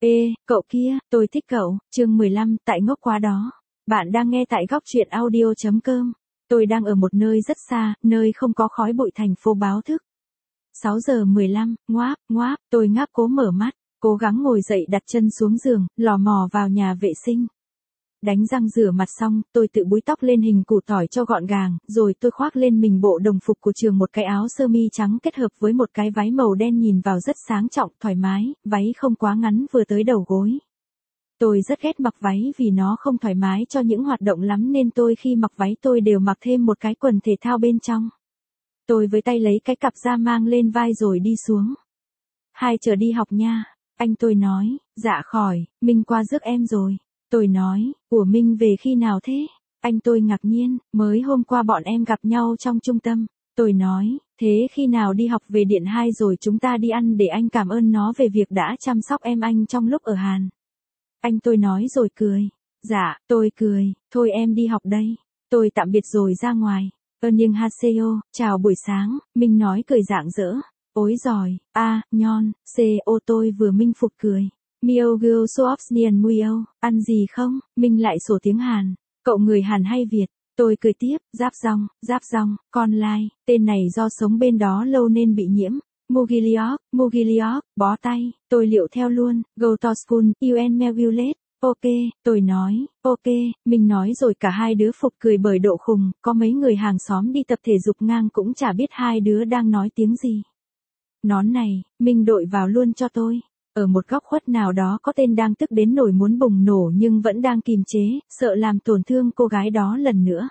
Ê, cậu kia, tôi thích cậu, chương 15, tại ngốc quá đó. Bạn đang nghe tại góc truyện audio.com. Tôi đang ở một nơi rất xa, nơi không có khói bụi thành phố báo thức. 6 giờ 15, ngoáp, tôi ngáp cố mở mắt, cố gắng ngồi dậy đặt chân xuống giường, lò mò vào nhà vệ sinh. Đánh răng rửa mặt xong, tôi tự búi tóc lên hình củ tỏi cho gọn gàng, rồi tôi khoác lên mình bộ đồng phục của trường, một cái áo sơ mi trắng kết hợp với một cái váy màu đen nhìn vào rất sang trọng, thoải mái, váy không quá ngắn vừa tới đầu gối. Tôi rất ghét mặc váy vì nó không thoải mái cho những hoạt động lắm, nên tôi khi mặc váy tôi đều mặc thêm một cái quần thể thao bên trong. Tôi với tay lấy cái cặp ra mang lên vai rồi đi xuống. 2 giờ đi học nha. Anh tôi nói, dạ khỏi, Minh qua rước em rồi. Tôi nói, của Minh về khi nào thế? Anh tôi ngạc nhiên, mới hôm qua bọn em gặp nhau trong trung tâm. Tôi nói, thế khi nào đi học về Điện 2 rồi chúng ta đi ăn để anh cảm ơn nó về việc đã chăm sóc em anh trong lúc ở Hàn. Anh tôi nói rồi cười. Dạ, tôi cười, thôi em đi học đây. Tôi tạm biệt rồi ra ngoài. Nhưng Haseo, chào buổi sáng, Minh nói cười rạng rỡ. Ối giỏi, nhon, tôi vừa minh phục cười. Myogo Soopsnian Muyo, ăn gì không? Minh lại sổ tiếng Hàn. Cậu người Hàn hay Việt? Tôi cười tiếp, giáp rong, con lai, tên này do sống bên đó lâu nên bị nhiễm. Mugiliok, bó tay, tôi liệu theo luôn, go to school, UN Melvillate. Ok, tôi nói, ok, Minh nói rồi cả hai đứa phục cười bởi độ khùng, có mấy người hàng xóm đi tập thể dục ngang cũng chả biết hai đứa đang nói tiếng gì. Nón này, Minh đội vào luôn cho tôi. Ở một góc khuất nào đó có tên đang tức đến nỗi muốn bùng nổ nhưng vẫn đang kìm chế, sợ làm tổn thương cô gái đó lần nữa.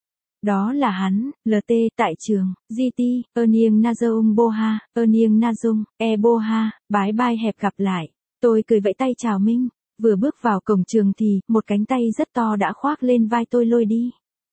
Đó là hắn, LT, tại trường, GT, Onieng Nazoung Boha, Onieng Nazung, Boha, bái bai hẹp gặp lại. Tôi cười vẫy tay chào Minh, vừa bước vào cổng trường thì, một cánh tay rất to đã khoác lên vai tôi lôi đi.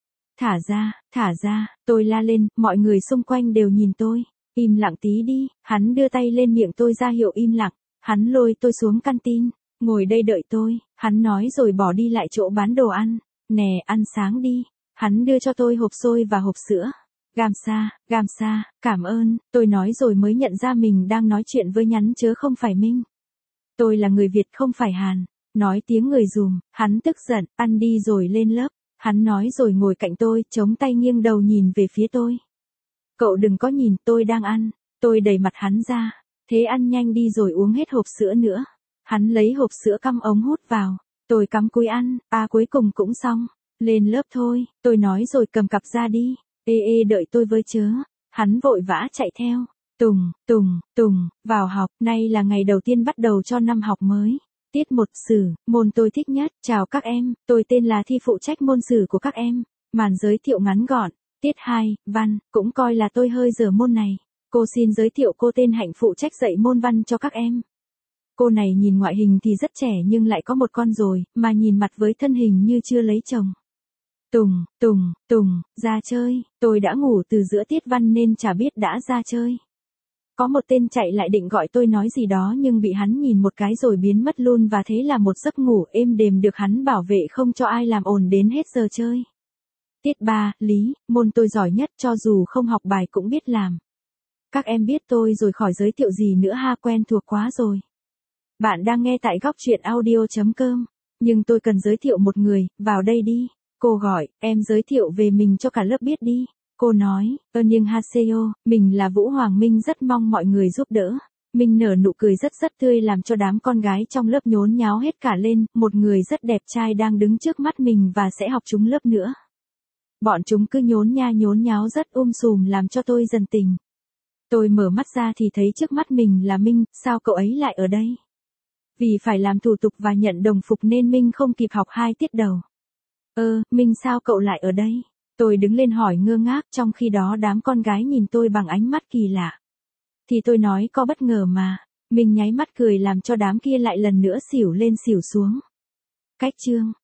Thả ra, tôi la lên, mọi người xung quanh đều nhìn tôi. Im lặng tí đi, hắn đưa tay lên miệng tôi ra hiệu im lặng. Hắn lôi tôi xuống canteen, ngồi đây đợi tôi, hắn nói rồi bỏ đi lại chỗ bán đồ ăn. Nè, ăn sáng đi. Hắn đưa cho tôi hộp xôi và hộp sữa. Gamsa, cảm ơn, tôi nói rồi mới nhận ra mình đang nói chuyện với nhắn chớ không phải Minh. Tôi là người Việt không phải Hàn. Nói tiếng người dùm, hắn tức giận, ăn đi rồi lên lớp. Hắn nói rồi ngồi cạnh tôi, chống tay nghiêng đầu nhìn về phía tôi. Cậu đừng có nhìn, tôi đang ăn. Tôi đẩy mặt hắn ra. Thế ăn nhanh đi rồi uống hết hộp sữa nữa. Hắn lấy hộp sữa cắm ống hút vào. Tôi cắm cúi ăn, cuối cùng cũng xong. Lên lớp thôi, tôi nói rồi cầm cặp ra đi. Đợi tôi với chớ. Hắn vội vã chạy theo. Tùng, vào học, nay là ngày đầu tiên bắt đầu cho năm học mới. Tiết 1 sử, môn tôi thích nhất. Chào các em, tôi tên là Thi, phụ trách môn sử của các em. Màn giới thiệu ngắn gọn. Tiết 2, văn, cũng coi là tôi hơi dở môn này. Cô xin giới thiệu cô tên Hạnh, phụ trách dạy môn văn cho các em. Cô này nhìn ngoại hình thì rất trẻ nhưng lại có một con rồi, mà nhìn mặt với thân hình như chưa lấy chồng. Tùng, ra chơi, tôi đã ngủ từ giữa tiết văn nên chả biết đã ra chơi. Có một tên chạy lại định gọi tôi nói gì đó nhưng bị hắn nhìn một cái rồi biến mất luôn, và thế là một giấc ngủ êm đềm được hắn bảo vệ không cho ai làm ồn đến hết giờ chơi. Tiết 3, lý, môn tôi giỏi nhất, cho dù không học bài cũng biết làm. Các em biết tôi rồi khỏi giới thiệu gì nữa ha, quen thuộc quá rồi. Bạn đang nghe tại góc truyện audio.com, nhưng tôi cần giới thiệu một người, vào đây đi. Cô gọi, em giới thiệu về mình cho cả lớp biết đi. Cô nói, nhưng Haseo, mình là Vũ Hoàng Minh, rất mong mọi người giúp đỡ. Minh nở nụ cười rất tươi làm cho đám con gái trong lớp nhốn nháo hết cả lên, một người rất đẹp trai đang đứng trước mắt mình và sẽ học chung lớp nữa. Bọn chúng cứ nhốn nháo rất sùm làm cho tôi dần tỉnh. Tôi mở mắt ra thì thấy trước mắt mình là Minh, sao cậu ấy lại ở đây? Vì phải làm thủ tục và nhận đồng phục nên Minh không kịp học 2 tiết đầu. Minh sao cậu lại ở đây? Tôi đứng lên hỏi ngơ ngác, trong khi đó đám con gái nhìn tôi bằng ánh mắt kỳ lạ. Thì tôi nói có bất ngờ mà. Minh nháy mắt cười làm cho đám kia lại lần nữa xỉu lên xỉu xuống. Cách chương.